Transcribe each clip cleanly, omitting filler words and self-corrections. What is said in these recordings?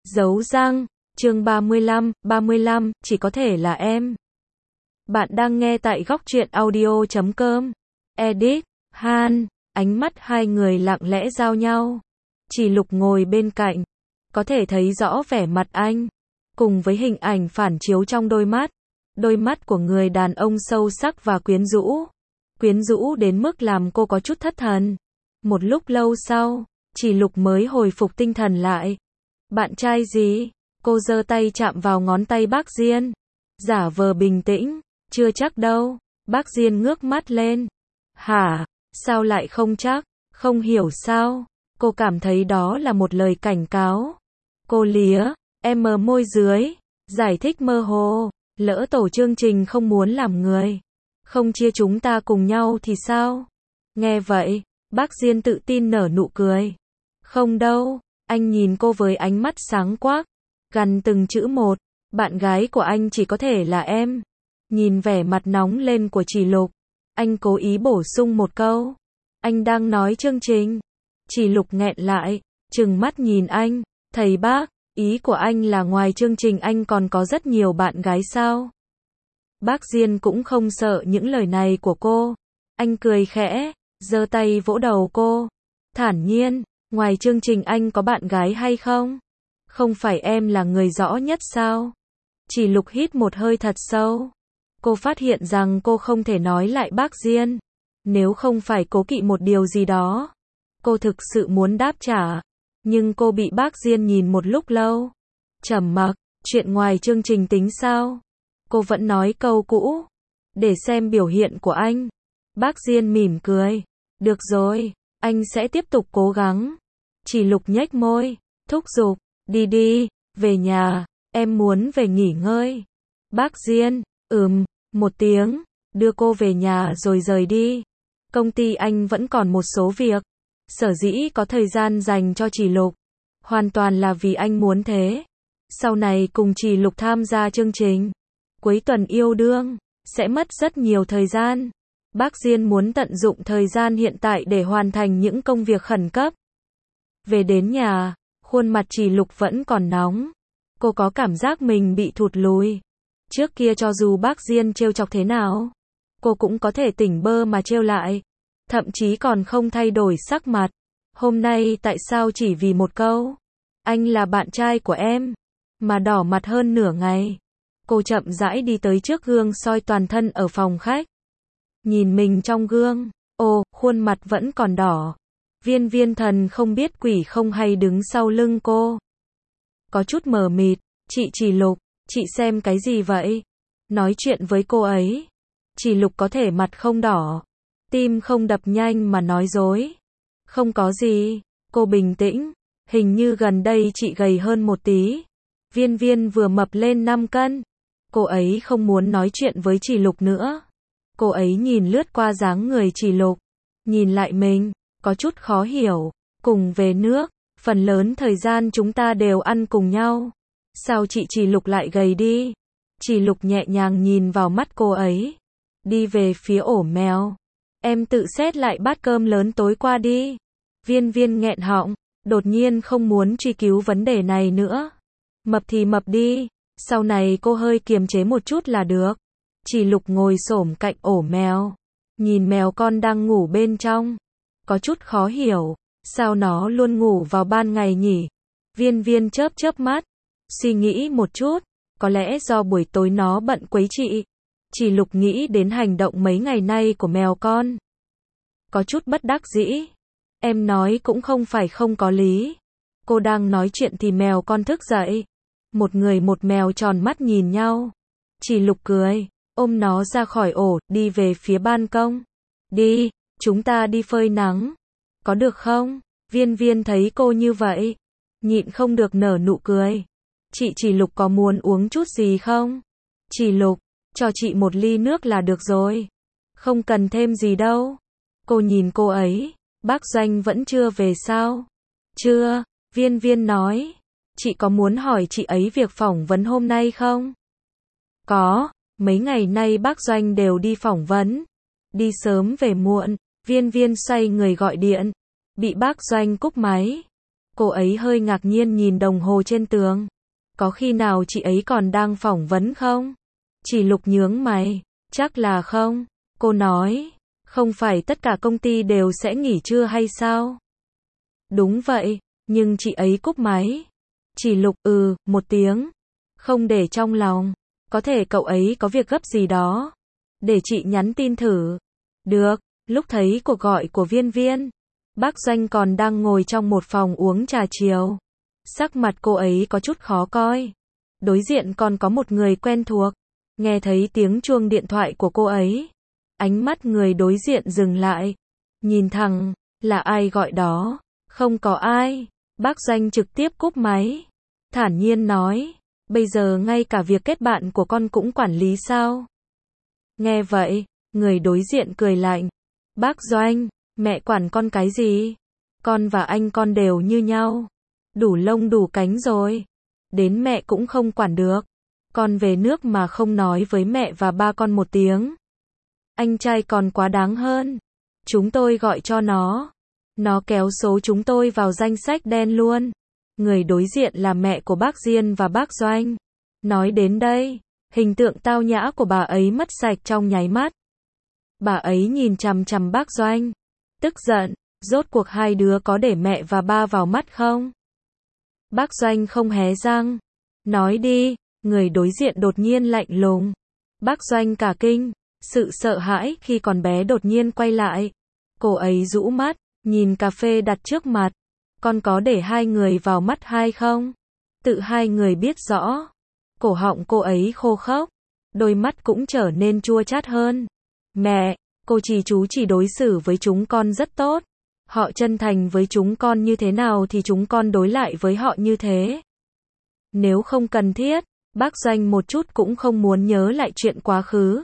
Dấu răng, chương 35, chỉ có thể là em. Bạn đang nghe tại góc truyện audio.com. Edit, Han, ánh mắt hai người lặng lẽ giao nhau. Chỉ Lục ngồi bên cạnh, có thể thấy rõ vẻ mặt anh, cùng với hình ảnh phản chiếu trong đôi mắt. Đôi mắt của người đàn ông sâu sắc và quyến rũ đến mức làm cô có chút thất thần. Một lúc lâu sau, Chỉ Lục mới hồi phục tinh thần lại. Bạn trai gì? Cô giơ tay chạm vào ngón tay bác Diên, giả vờ bình tĩnh, chưa chắc đâu. Bác Diên ngước mắt lên. Hả? Sao lại không chắc? Không hiểu sao? Cô cảm thấy đó là một lời cảnh cáo. Cô lía em môi dưới, giải thích mơ hồ. Lỡ tổ chương trình không muốn làm người, không chia chúng ta cùng nhau thì sao? Nghe vậy, bác Diên tự tin nở nụ cười. Không đâu, anh nhìn cô với ánh mắt sáng quắc, gằn từng chữ một. Bạn gái của anh chỉ có thể là em. Nhìn vẻ mặt nóng lên của Chỉ Lục, anh cố ý bổ sung một câu. Anh đang nói chương trình. Chỉ Lục nghẹn lại, trừng mắt nhìn anh. Thầy bác, ý của anh là ngoài chương trình anh còn có rất nhiều bạn gái sao? Bác Diên cũng không sợ những lời này của cô. Anh cười khẽ, giơ tay vỗ đầu cô. Thản nhiên, ngoài chương trình anh có bạn gái hay không? Không phải em là người rõ nhất sao? Chỉ Lục hít một hơi thật sâu. Cô phát hiện rằng cô không thể nói lại bác Diên. Nếu không phải cố kỵ một điều gì đó, cô thực sự muốn đáp trả. Nhưng cô bị bác Diên nhìn một lúc lâu. Trầm mặc, chuyện ngoài chương trình tính sao? Cô vẫn nói câu cũ. Để xem biểu hiện của anh. Bác Diên mỉm cười. Được rồi, anh sẽ tiếp tục cố gắng. Chỉ Lục nhếch môi, thúc giục. Đi đi, về nhà, em muốn về nghỉ ngơi. Bác Diên, một tiếng, đưa cô về nhà rồi rời đi. Công ty anh vẫn còn một số việc. Sở dĩ có thời gian dành cho Chỉ Lục, hoàn toàn là vì anh muốn thế. Sau này cùng Chỉ Lục tham gia chương trình Cuối tuần yêu đương, sẽ mất rất nhiều thời gian. Bác Diên muốn tận dụng thời gian hiện tại để hoàn thành những công việc khẩn cấp. Về đến nhà, khuôn mặt Chỉ Lục vẫn còn nóng. Cô có cảm giác mình bị thụt lùi. Trước kia cho dù bác Diên trêu chọc thế nào, cô cũng có thể tỉnh bơ mà trêu lại. Thậm chí còn không thay đổi sắc mặt. Hôm nay tại sao chỉ vì một câu, anh là bạn trai của em, mà đỏ mặt hơn nửa ngày. Cô chậm rãi đi tới trước gương soi toàn thân ở phòng khách. Nhìn mình trong gương, khuôn mặt vẫn còn đỏ. Viên thần không biết quỷ không hay đứng sau lưng cô. Có chút mờ mịt, Chỉ Lục, chị xem cái gì vậy? Nói chuyện với cô ấy. Chỉ Lục có thể mặt không đỏ, tim không đập nhanh mà nói dối. Không có gì, cô bình tĩnh. Hình như gần đây chị gầy hơn một tí. Viên vừa mập lên 5 cân. Cô ấy không muốn nói chuyện với Chỉ Lục nữa. Cô ấy nhìn lướt qua dáng người Chỉ Lục, nhìn lại mình, có chút khó hiểu. Cùng về nước, phần lớn thời gian chúng ta đều ăn cùng nhau. Sao Chỉ Lục lại gầy đi? Chỉ Lục nhẹ nhàng nhìn vào mắt cô ấy, đi về phía ổ mèo. Em tự xét lại bát cơm lớn tối qua đi. Viên nghẹn họng, đột nhiên không muốn truy cứu vấn đề này nữa. Mập thì mập đi, sau này cô hơi kiềm chế một chút là được. Chỉ Lục ngồi xổm cạnh ổ mèo, nhìn mèo con đang ngủ bên trong. Có chút khó hiểu, sao nó luôn ngủ vào ban ngày nhỉ? Viên chớp mắt, suy nghĩ một chút, có lẽ do buổi tối nó bận quấy chị. Chỉ Lục nghĩ đến hành động mấy ngày nay của mèo con, có chút bất đắc dĩ. Em nói cũng không phải không có lý. Cô đang nói chuyện thì mèo con thức dậy. Một người một mèo tròn mắt nhìn nhau. Chỉ Lục cười, ôm nó ra khỏi ổ, đi về phía ban công. Đi, chúng ta đi phơi nắng. Có được không? Viên thấy cô như vậy, nhịn không được nở nụ cười. Chỉ Lục có muốn uống chút gì không? Chỉ Lục, cho chị một ly nước là được rồi. Không cần thêm gì đâu. Cô nhìn cô ấy. Bác Doanh vẫn chưa về sao? Chưa, Viên nói. Chị có muốn hỏi chị ấy việc phỏng vấn hôm nay không? Có, mấy ngày nay bác Doanh đều đi phỏng vấn. Đi sớm về muộn. Viên xoay người gọi điện, bị bác Doanh cúp máy. Cô ấy hơi ngạc nhiên nhìn đồng hồ trên tường. Có khi nào chị ấy còn đang phỏng vấn không? Chỉ Lục nhướng mày. Chắc là không. Cô nói. Không phải tất cả công ty đều sẽ nghỉ trưa hay sao? Đúng vậy, nhưng chị ấy cúp máy. Chỉ Lục một tiếng. Không để trong lòng. Có thể cậu ấy có việc gấp gì đó. Để chị nhắn tin thử. Được, lúc thấy cuộc gọi của Viên Viên. Bác Doanh còn đang ngồi trong một phòng uống trà chiều. Sắc mặt cô ấy có chút khó coi. Đối diện còn có một người quen thuộc. Nghe thấy tiếng chuông điện thoại của cô ấy. Ánh mắt người đối diện dừng lại. Nhìn thẳng, là ai gọi đó? Không có ai. Bác Doanh trực tiếp cúp máy. Thản nhiên nói. Bây giờ ngay cả việc kết bạn của con cũng quản lý sao? Nghe vậy, người đối diện cười lạnh. Bác Doanh, mẹ quản con cái gì? Con và anh con đều như nhau. Đủ lông đủ cánh rồi. Đến mẹ cũng không quản được. Con về nước mà không nói với mẹ và ba con một tiếng. Anh trai còn quá đáng hơn. Chúng tôi gọi cho nó. Nó kéo số chúng tôi vào danh sách đen luôn. Người đối diện là mẹ của bác Diên và bác Doanh. Nói đến đây, hình tượng tao nhã của bà ấy mất sạch trong nháy mắt. Bà ấy nhìn chằm chằm bác Doanh. Tức giận, rốt cuộc hai đứa có để mẹ và ba vào mắt không? Bác Doanh không hé răng. Nói đi, người đối diện đột nhiên lạnh lùng. Bác Doanh cả kinh, sự sợ hãi khi còn bé đột nhiên quay lại. Cô ấy rũ mắt, nhìn cà phê đặt trước mặt. Con có để hai người vào mắt hai không? Tự hai người biết rõ. Cổ họng cô ấy khô khốc. Đôi mắt cũng trở nên chua chát hơn. Mẹ, cô chú chỉ đối xử với chúng con rất tốt. Họ chân thành với chúng con như thế nào thì chúng con đối lại với họ như thế. Nếu không cần thiết, bác Doanh một chút cũng không muốn nhớ lại chuyện quá khứ.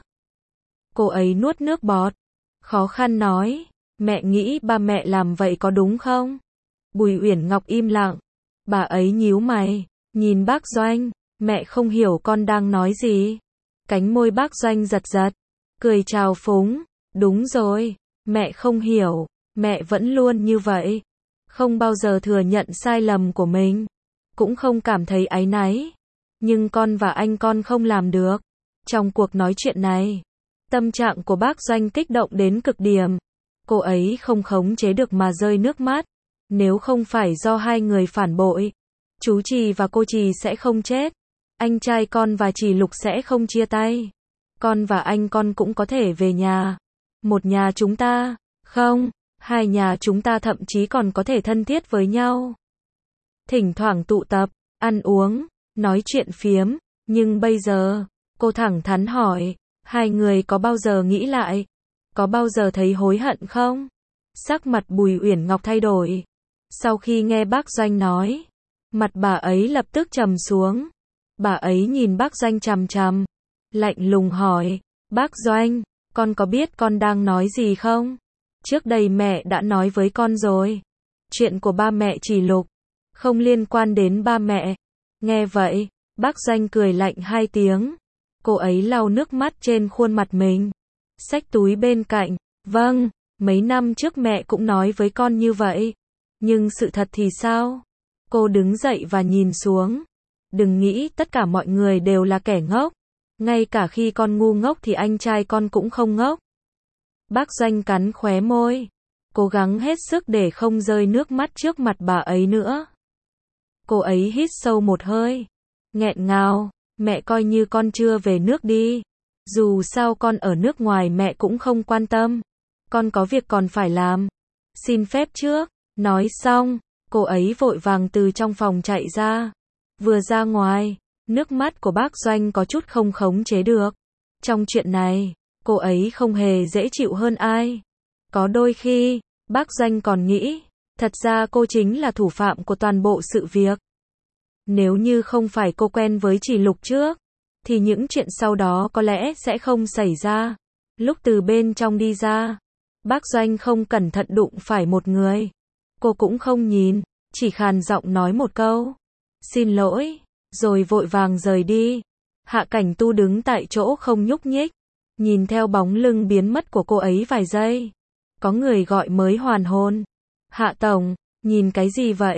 Cô ấy nuốt nước bọt. Khó khăn nói. Mẹ nghĩ ba mẹ làm vậy có đúng không? Bùi Uyển Ngọc im lặng. Bà ấy nhíu mày. Nhìn bác Doanh. Mẹ không hiểu con đang nói gì. Cánh môi bác Doanh giật giật. Cười chào phúng. Đúng rồi. Mẹ không hiểu. Mẹ vẫn luôn như vậy. Không bao giờ thừa nhận sai lầm của mình. Cũng không cảm thấy áy náy. Nhưng con và anh con không làm được. Trong cuộc nói chuyện này, tâm trạng của bác Doanh kích động đến cực điểm. Cô ấy không khống chế được mà rơi nước mắt. Nếu không phải do hai người phản bội, chú Trì và cô Trì sẽ không chết. Anh trai con và Trì Lục sẽ không chia tay. Con và anh con cũng có thể về nhà. Một nhà chúng ta, không, hai nhà chúng ta thậm chí còn có thể thân thiết với nhau. Thỉnh thoảng tụ tập, ăn uống, nói chuyện phiếm. Nhưng bây giờ, cô thẳng thắn hỏi, hai người có bao giờ nghĩ lại? Có bao giờ thấy hối hận không? Sắc mặt Bùi Uyển Ngọc thay đổi. Sau khi nghe bác Doanh nói, mặt bà ấy lập tức trầm xuống. Bà ấy nhìn bác Doanh chằm chằm, lạnh lùng hỏi, bác Doanh, con có biết con đang nói gì không? Trước đây mẹ đã nói với con rồi. Chuyện của ba mẹ Trì Lục, không liên quan đến ba mẹ. Nghe vậy, bác Doanh cười lạnh hai tiếng. Cô ấy lau nước mắt trên khuôn mặt mình. Xách túi bên cạnh. Vâng, mấy năm trước mẹ cũng nói với con như vậy. Nhưng sự thật thì sao? Cô đứng dậy và nhìn xuống. Đừng nghĩ tất cả mọi người đều là kẻ ngốc. Ngay cả khi con ngu ngốc thì anh trai con cũng không ngốc. Bác Doanh cắn khóe môi. Cố gắng hết sức để không rơi nước mắt trước mặt bà ấy nữa. Cô ấy hít sâu một hơi. Nghẹn ngào. Mẹ coi như con chưa về nước đi. Dù sao con ở nước ngoài mẹ cũng không quan tâm. Con có việc còn phải làm. Xin phép trước. Nói xong, cô ấy vội vàng từ trong phòng chạy ra. Vừa ra ngoài, nước mắt của bác Doanh có chút không khống chế được. Trong chuyện này, cô ấy không hề dễ chịu hơn ai. Có đôi khi, bác Doanh còn nghĩ, thật ra cô chính là thủ phạm của toàn bộ sự việc. Nếu như không phải cô quen với Trì Lục trước, thì những chuyện sau đó có lẽ sẽ không xảy ra. Lúc từ bên trong đi ra, bác Doanh không cẩn thận đụng phải một người. Cô cũng không nhìn, chỉ khàn giọng nói một câu. Xin lỗi, rồi vội vàng rời đi. Hạ Cảnh Tu đứng tại chỗ không nhúc nhích, nhìn theo bóng lưng biến mất của cô ấy vài giây. Có người gọi mới hoàn hồn. Hạ Tổng, nhìn cái gì vậy?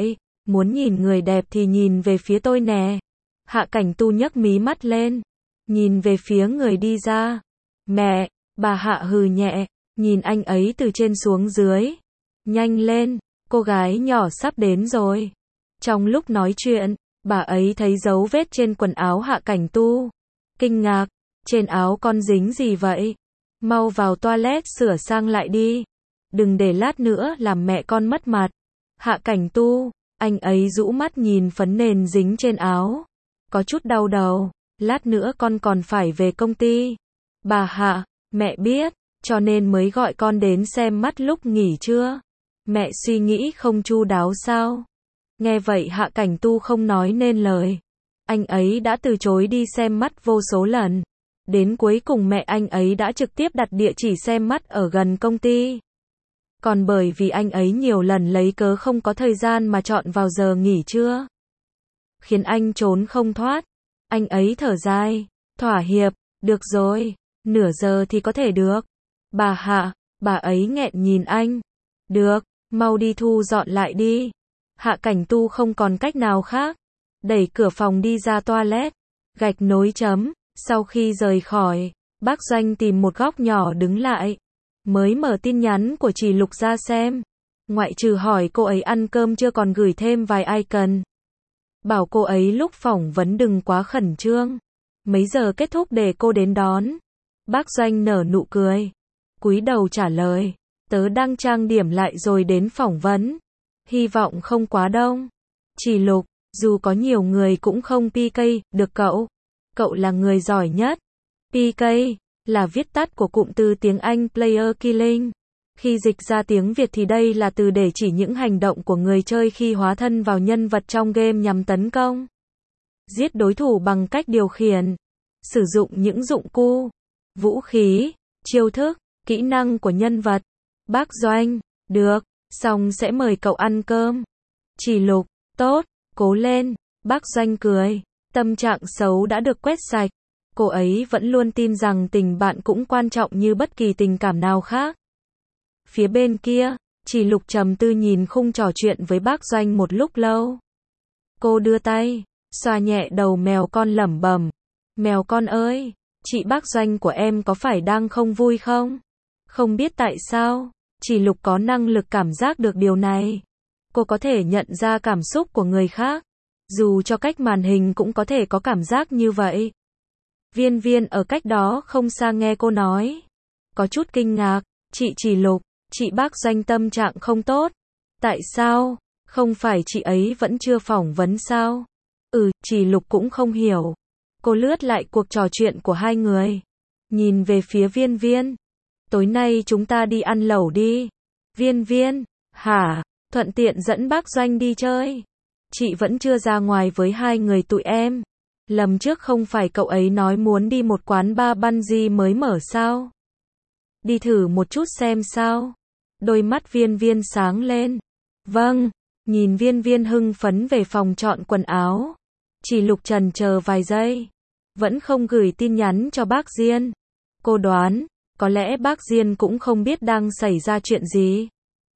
Muốn nhìn người đẹp thì nhìn về phía tôi nè. Hạ Cảnh Tu nhấc mí mắt lên, nhìn về phía người đi ra. Mẹ, bà Hạ hừ nhẹ, nhìn anh ấy từ trên xuống dưới. Nhanh lên, cô gái nhỏ sắp đến rồi. Trong lúc nói chuyện, bà ấy thấy dấu vết trên quần áo Hạ Cảnh Tu. Kinh ngạc, trên áo con dính gì vậy? Mau vào toilet sửa sang lại đi. Đừng để lát nữa làm mẹ con mất mặt. Hạ Cảnh Tu, anh ấy rũ mắt nhìn phấn nền dính trên áo. Có chút đau đầu, lát nữa con còn phải về công ty. Bà Hạ, mẹ biết, cho nên mới gọi con đến xem mắt lúc nghỉ trưa. Mẹ suy nghĩ không chu đáo sao? Nghe vậy Hạ Cảnh Tu không nói nên lời. Anh ấy đã từ chối đi xem mắt vô số lần. Đến cuối cùng mẹ anh ấy đã trực tiếp đặt địa chỉ xem mắt ở gần công ty. Còn bởi vì anh ấy nhiều lần lấy cớ không có thời gian mà chọn vào giờ nghỉ trưa, khiến anh trốn không thoát. Anh ấy thở dài, thỏa hiệp, được rồi, nửa giờ thì có thể được. Bà Hạ, bà ấy nghẹn nhìn anh. Được, mau đi thu dọn lại đi. Hạ Cảnh Tu không còn cách nào khác, đẩy cửa phòng đi ra toilet, gạch nối chấm. Sau khi rời khỏi, bác Doanh tìm một góc nhỏ đứng lại, mới mở tin nhắn của Chỉ Lục ra xem. Ngoại trừ hỏi cô ấy ăn cơm chưa còn gửi thêm vài icon. Bảo cô ấy lúc phỏng vấn đừng quá khẩn trương. Mấy giờ kết thúc để cô đến đón. Bác Doanh nở nụ cười, cúi đầu trả lời. Tớ đang trang điểm lại rồi đến phỏng vấn. Hy vọng không quá đông. Chỉ Lục, dù có nhiều người cũng không PK được cậu. Cậu là người giỏi nhất. PK là viết tắt của cụm từ tiếng Anh Player Killing. Khi dịch ra tiếng Việt thì đây là từ để chỉ những hành động của người chơi khi hóa thân vào nhân vật trong game nhằm tấn công, giết đối thủ bằng cách điều khiển, sử dụng những dụng cụ, vũ khí, chiêu thức, kỹ năng của nhân vật. Bác Doanh, được, xong sẽ mời cậu ăn cơm. Chỉ Lục, tốt, cố lên. Bác Doanh cười, tâm trạng xấu đã được quét sạch. Cô ấy vẫn luôn tin rằng tình bạn cũng quan trọng như bất kỳ tình cảm nào khác. Phía bên kia, Chỉ Lục trầm tư nhìn khung trò chuyện với bác Doanh một lúc lâu. Cô đưa tay, xoa nhẹ đầu mèo con lẩm bẩm. Mèo con ơi, chị bác Doanh của em có phải đang không vui không? Không biết tại sao, Chỉ Lục có năng lực cảm giác được điều này. Cô có thể nhận ra cảm xúc của người khác. Dù cho cách màn hình cũng có thể có cảm giác như vậy. Viên Viên ở cách đó không xa nghe cô nói, có chút kinh ngạc. Chị Chỉ Lục, chị bác Doanh tâm trạng không tốt. Tại sao? Không phải chị ấy vẫn chưa phỏng vấn sao? Chỉ Lục cũng không hiểu. Cô lướt lại cuộc trò chuyện của hai người, nhìn về phía Viên Viên. Tối nay chúng ta đi ăn lẩu đi. Viên Viên, hả? Thuận tiện dẫn bác Doanh đi chơi. Chị vẫn chưa ra ngoài với hai người tụi em. Lần trước không phải cậu ấy nói muốn đi một quán bar bungee mới mở sao? Đi thử một chút xem sao? Đôi mắt Viên Viên sáng lên. Vâng, nhìn Viên Viên hưng phấn về phòng chọn quần áo. Chỉ Lục chần chờ vài giây, vẫn không gửi tin nhắn cho bác Diên. Cô đoán, có lẽ bác Diên cũng không biết đang xảy ra chuyện gì.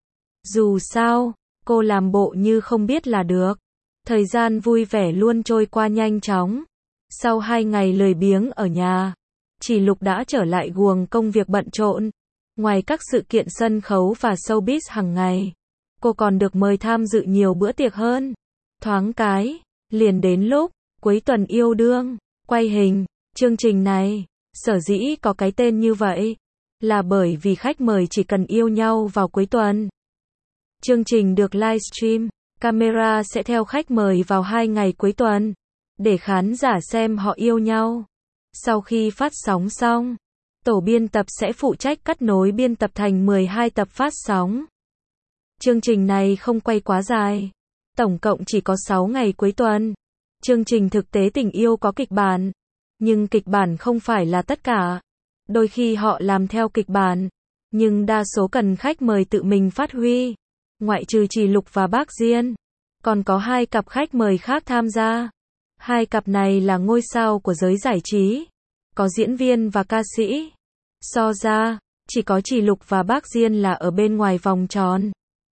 Dù sao, cô làm bộ như không biết là được. Thời gian vui vẻ luôn trôi qua nhanh chóng. Sau 2 ngày lười biếng ở nhà, Chỉ Lục đã trở lại guồng công việc bận rộn. Ngoài các sự kiện sân khấu và showbiz hàng ngày, cô còn được mời tham dự nhiều bữa tiệc hơn. Thoáng cái, liền đến lúc cuối tuần yêu đương, quay hình. Chương trình này, sở dĩ có cái tên như vậy, là bởi vì khách mời chỉ cần yêu nhau vào cuối tuần. Chương trình được livestream, camera sẽ theo khách mời vào 2 ngày cuối tuần, để khán giả xem họ yêu nhau. Sau khi phát sóng xong, tổ biên tập sẽ phụ trách cắt nối biên tập thành 12 tập phát sóng. Chương trình này không quay quá dài, tổng cộng chỉ có 6 ngày cuối tuần. Chương trình thực tế tình yêu có kịch bản, nhưng kịch bản không phải là tất cả. Đôi khi họ làm theo kịch bản, nhưng đa số cần khách mời tự mình phát huy. Ngoại trừ Chỉ Lục và bác Diên, còn có 2 cặp khách mời khác tham gia. 2 cặp này là ngôi sao của giới giải trí, có diễn viên và ca sĩ. So ra, chỉ có Chỉ Lục và bác Diên là ở bên ngoài vòng tròn.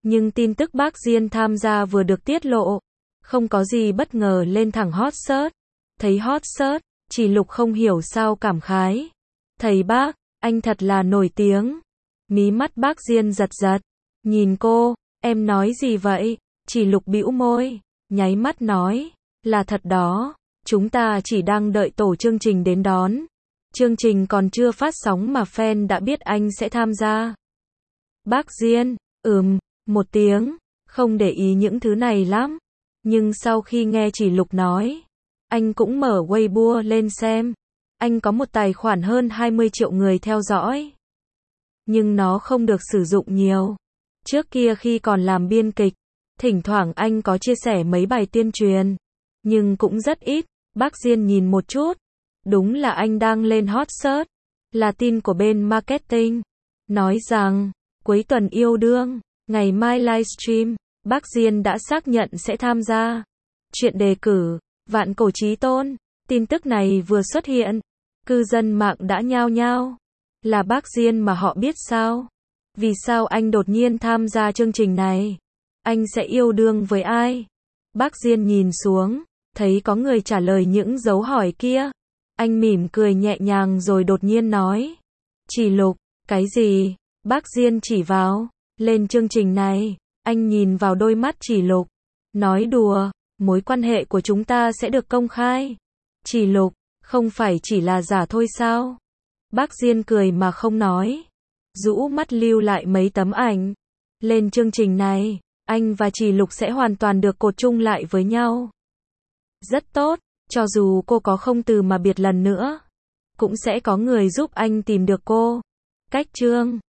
Nhưng tin tức bác Diên tham gia vừa được tiết lộ, không có gì bất ngờ lên thẳng hot search. Thấy hot search, Chỉ Lục không hiểu sao cảm khái. Thầy bác, anh thật là nổi tiếng. Mí mắt bác Diên giật giật. Nhìn cô, em nói gì vậy? Chỉ Lục bĩu môi, nháy mắt nói, là thật đó. Chúng ta chỉ đang đợi tổ chương trình đến đón. Chương trình còn chưa phát sóng mà fan đã biết anh sẽ tham gia. Bác Diên, một tiếng, không để ý những thứ này lắm. Nhưng sau khi nghe Chỉ Lục nói, anh cũng mở Weibo lên xem. Anh có một tài khoản hơn 20 triệu người theo dõi. Nhưng nó không được sử dụng nhiều. Trước kia khi còn làm biên kịch, thỉnh thoảng anh có chia sẻ mấy bài tuyên truyền. Nhưng cũng rất ít. Bác Diên nhìn một chút. Đúng là anh đang lên hot search. Là tin của bên marketing. Nói rằng, cuối tuần yêu đương, ngày mai livestream, bác Diên đã xác nhận sẽ tham gia. Chuyện đề cử, Vạn Cổ Chí Tôn. Tin tức này vừa xuất hiện, cư dân mạng đã nhao nhao. Là bác Diên mà họ biết sao? Vì sao anh đột nhiên tham gia chương trình này? Anh sẽ yêu đương với ai? Bác Diên nhìn xuống, thấy có người trả lời những dấu hỏi kia. Anh mỉm cười nhẹ nhàng rồi đột nhiên nói. Chỉ Lục, cái gì? Bác Diên chỉ vào, lên chương trình này. Anh nhìn vào đôi mắt Chỉ Lục. Nói đùa, mối quan hệ của chúng ta sẽ được công khai. Chỉ Lục, không phải chỉ là giả thôi sao? Bác Diên cười mà không nói. Rũ mắt lưu lại mấy tấm ảnh. Lên chương trình này, anh và Chỉ Lục sẽ hoàn toàn được cột chung lại với nhau. Rất tốt, cho dù cô có không từ mà biệt lần nữa, cũng sẽ có người giúp anh tìm được cô. Cách chương